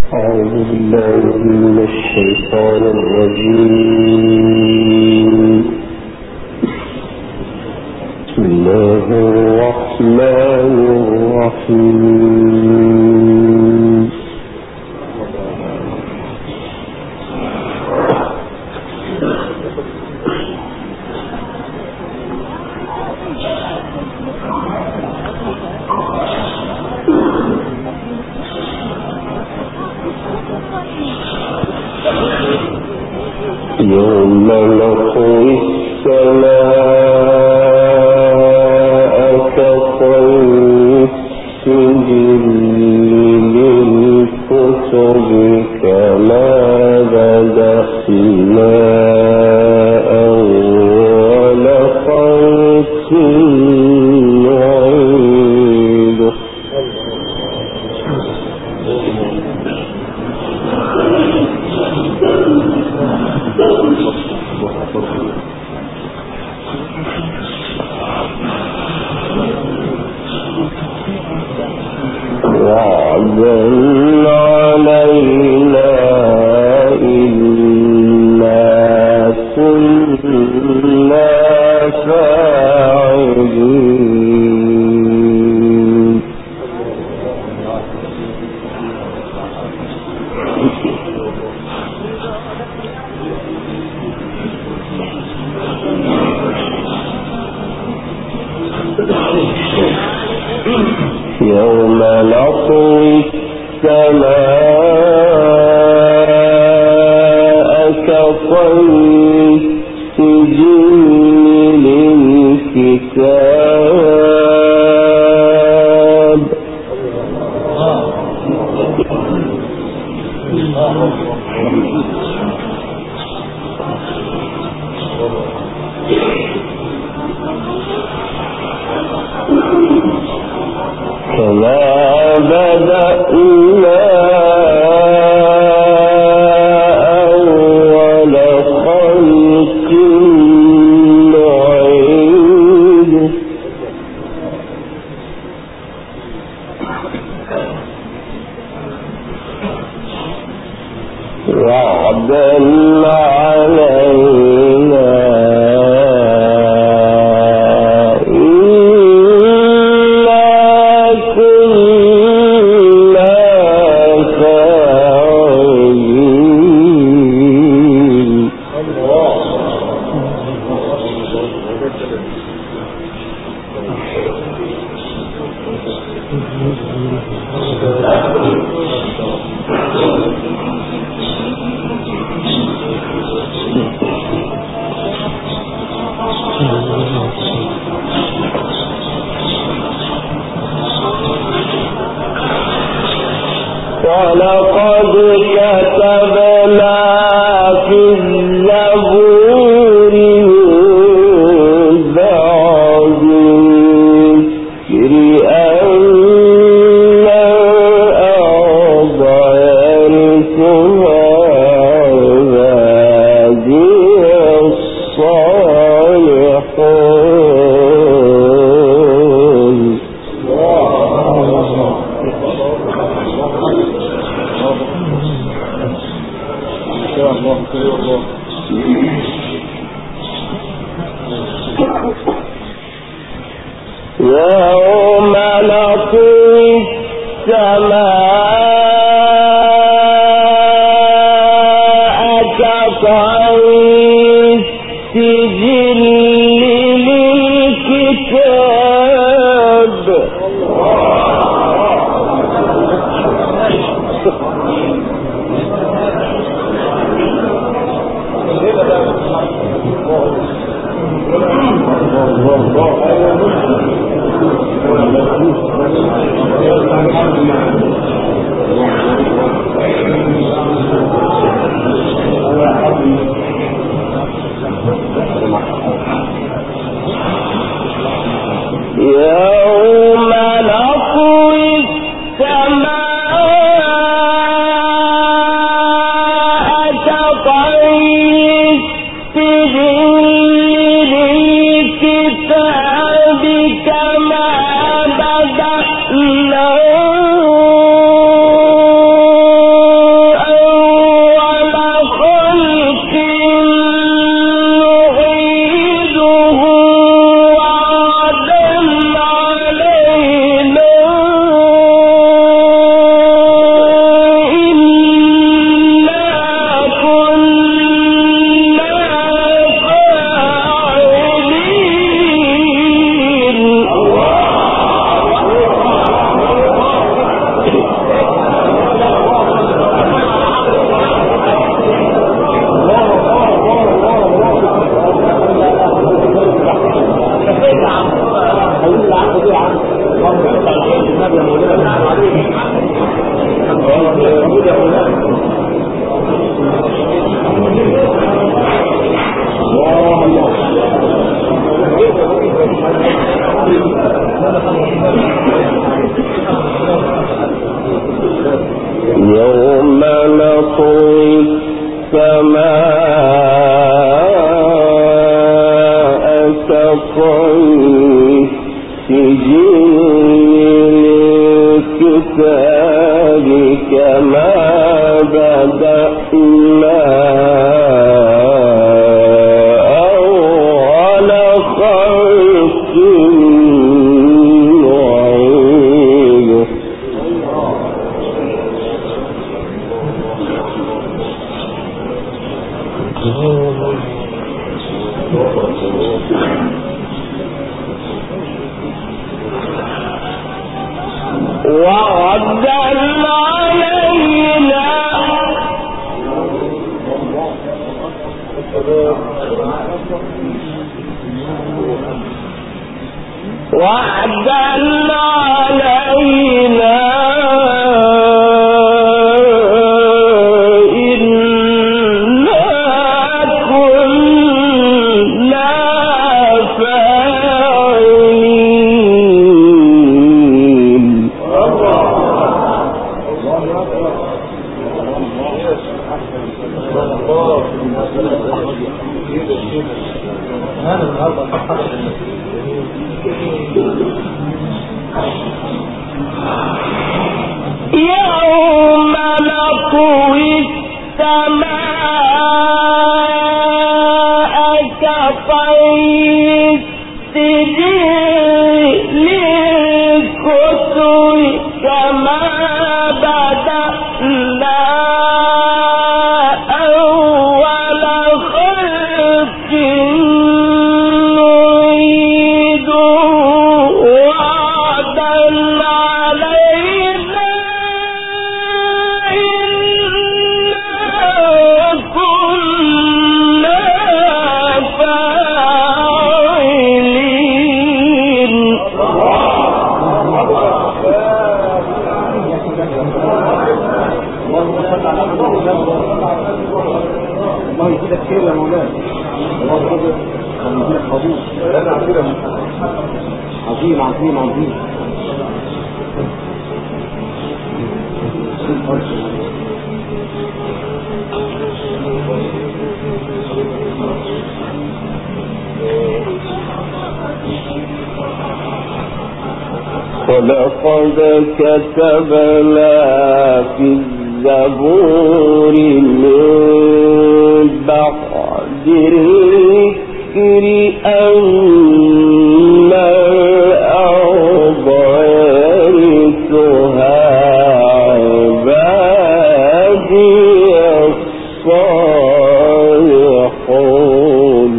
أعوذ بالله من الشيطان الرجيم. بسم الله الرحمن الرحيم. يوم نطوي السماء كطي السجل للكتب كما بدأنا أول خلق نعيده. وعدا علينا إنا كنا فاعلين. يوم نطوي السماء كطي السجل للكتاب كما بدأنا أول خلق نعيده. وعدا علينا ولقد كتبنا في الزبور من بعد الذكر أن الأرض يرثها عبادي الصالحون. يوم نطوي السماء كطي السجل للكتاب يوم نطوي السماء كطي سجل الكتاب كما بدأنا أول خلق نعيده. وعدا علينا يوم نطوي السماء كطي السجل للكتب كما بدأنا أول خلق نعيده وعدا علينا إنا كنا فاعلين. الله يزيدك خير يا مولانا. الله يزيدك قبول. عظيم عظيم عظيم. ولقد كتبنا في الزبور من بعد الذكر أن الأرض يرثها عبادي الصالحون.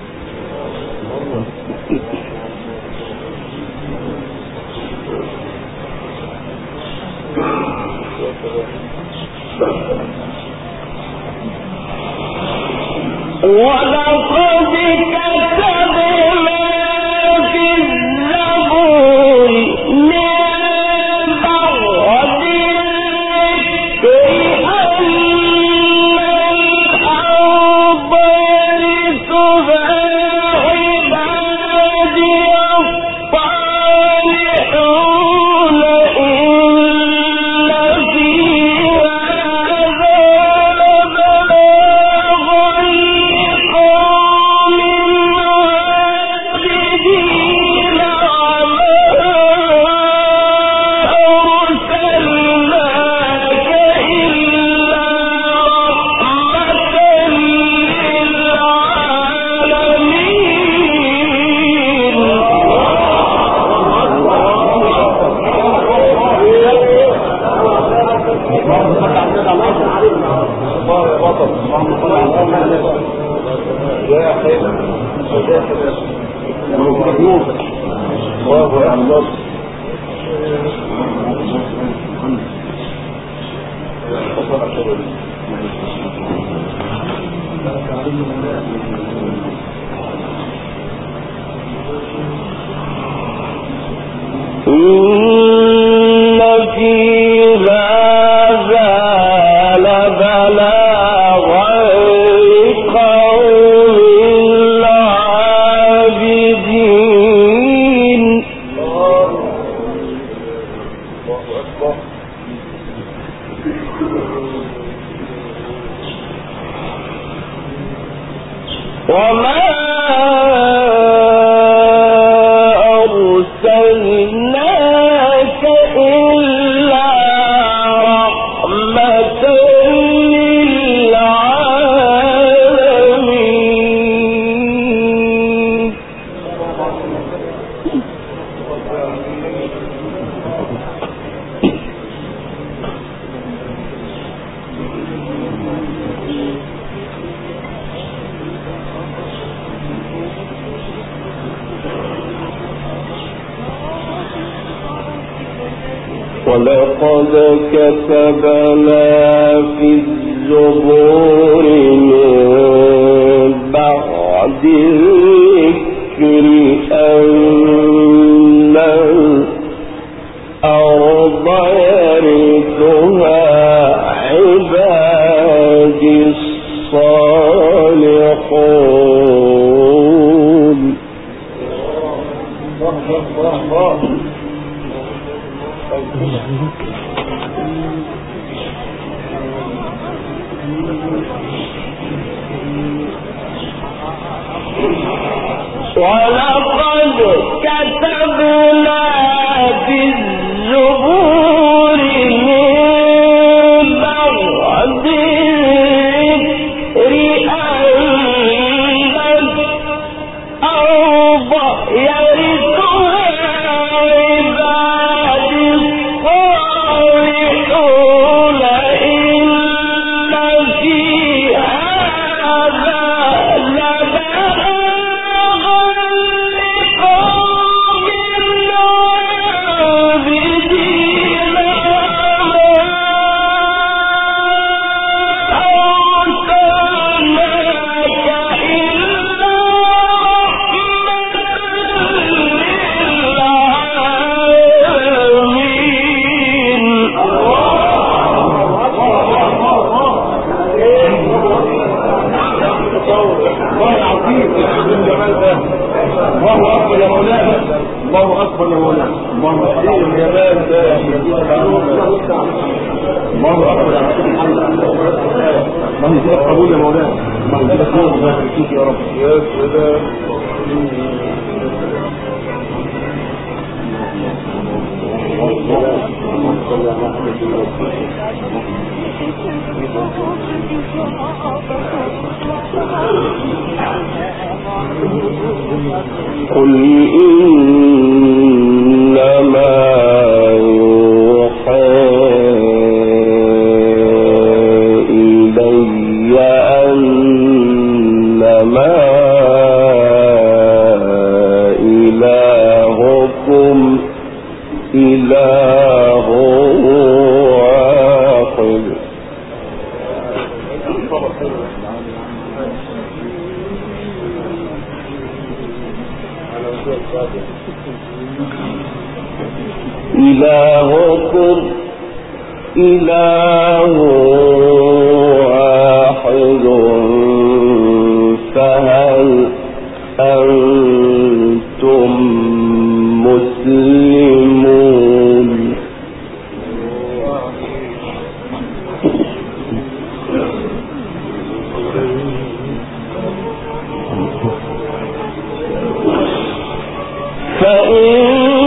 ولقد كتبنا في الزبور من بعد الذكر أن الأرض يرثها عبادي الصالحون إن في هذا لبلاغا لقوم عابدين وما أرسلناك إلا رحمة إن في هذا لبلاغا لقوم عابدين. ولقد كتبنا في الزبور من بعد الذكر أن الأرض يرثها عبادي الصالحون. ولقد كتبنا في الزبور من بعد الذكر أن الأرض يرثها عبادي الصالحون إن في هذا الله أكبر يا مولانا. الله أكبر يا الله أكبر يا محمد. الله يجزاك قبول يا مولانا. الله يجزاك خير ويبارك فيك يا رب. يا سلام. قل إنما يوحى إلي أنما إلهكم إله واحد. إلهكم إله واحد فهل أنتم مسلمون؟ فإن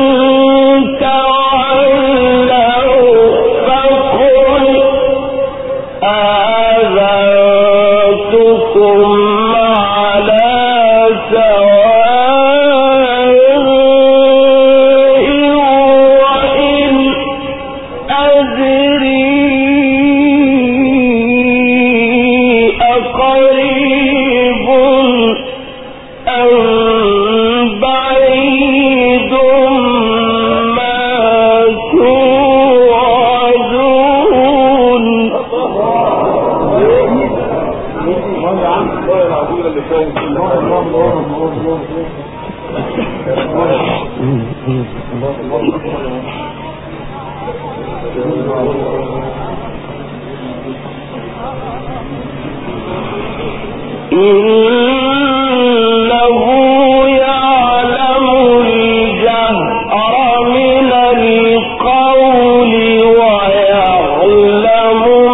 إنه يعلم الجهر من القول ويعلم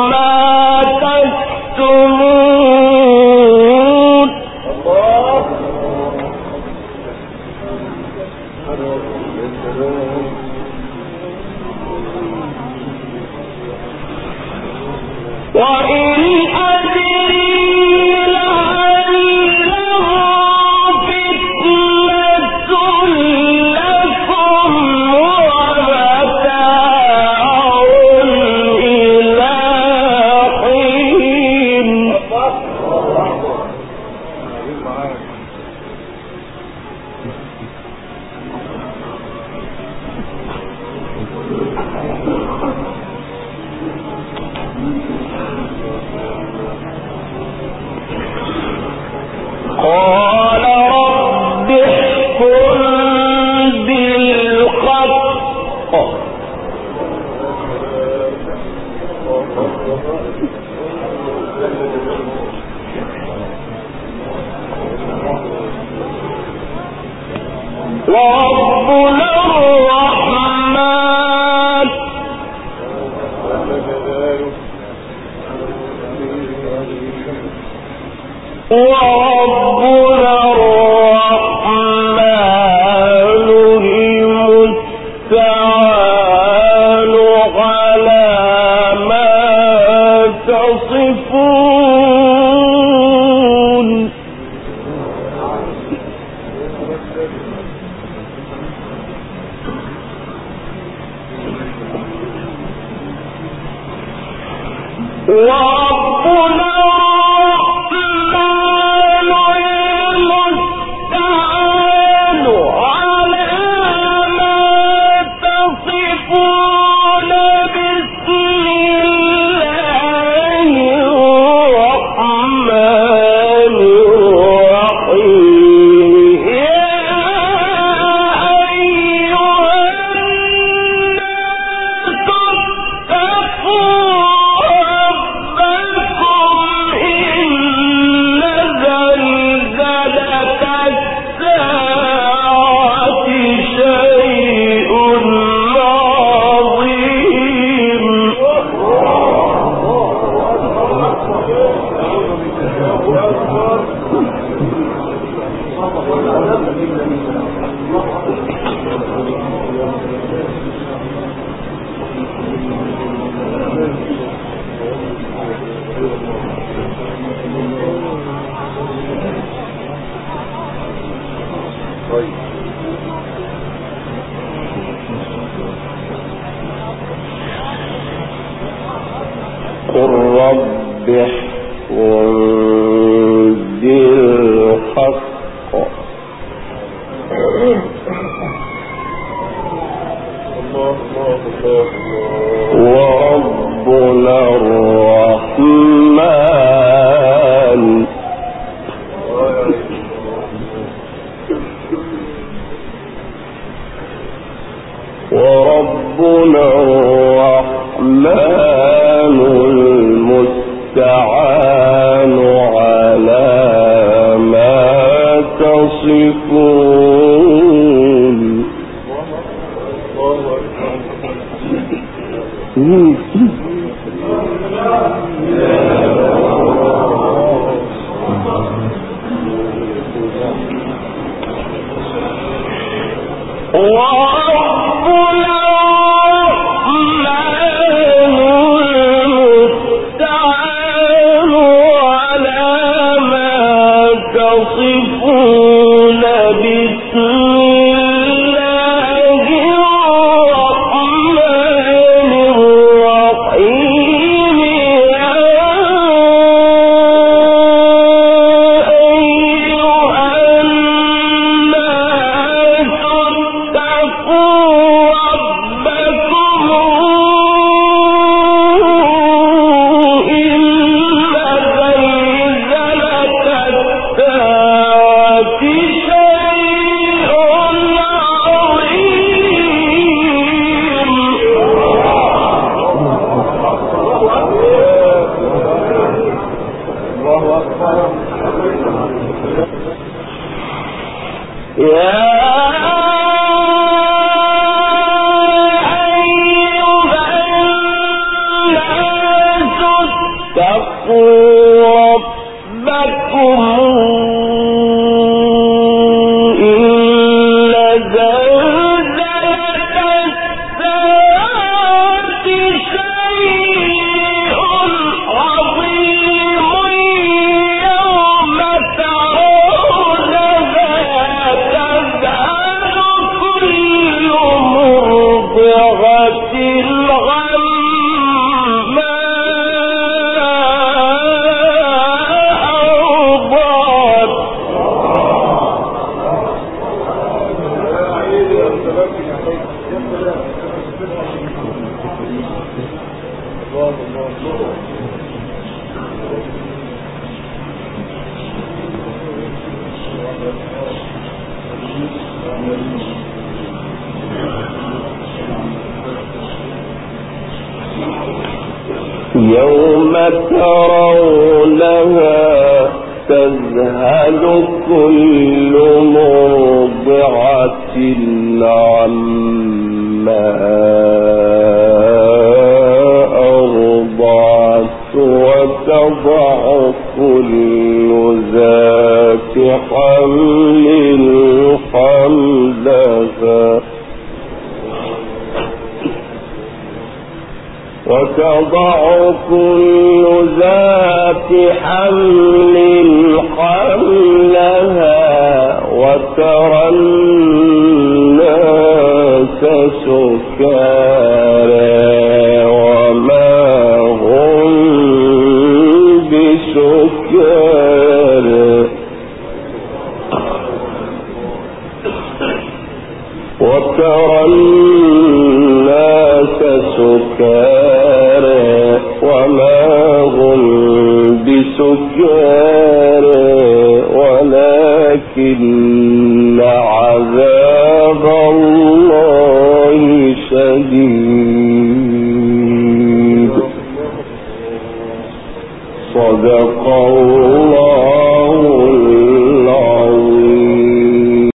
قل رب احكم بالحق وربنا الرحمن المستعان على ما تصفون. يوم ترونها تذهل كل مرضعة عما أرضعت وتضع كل ذات حمل حملها وتضع كل ذات حمل حملها وترى الناس سكارى وما هم بسكارى وترى الناس سكارى وما هم بسكارى ولكن عذاب الله شديد. صدق الله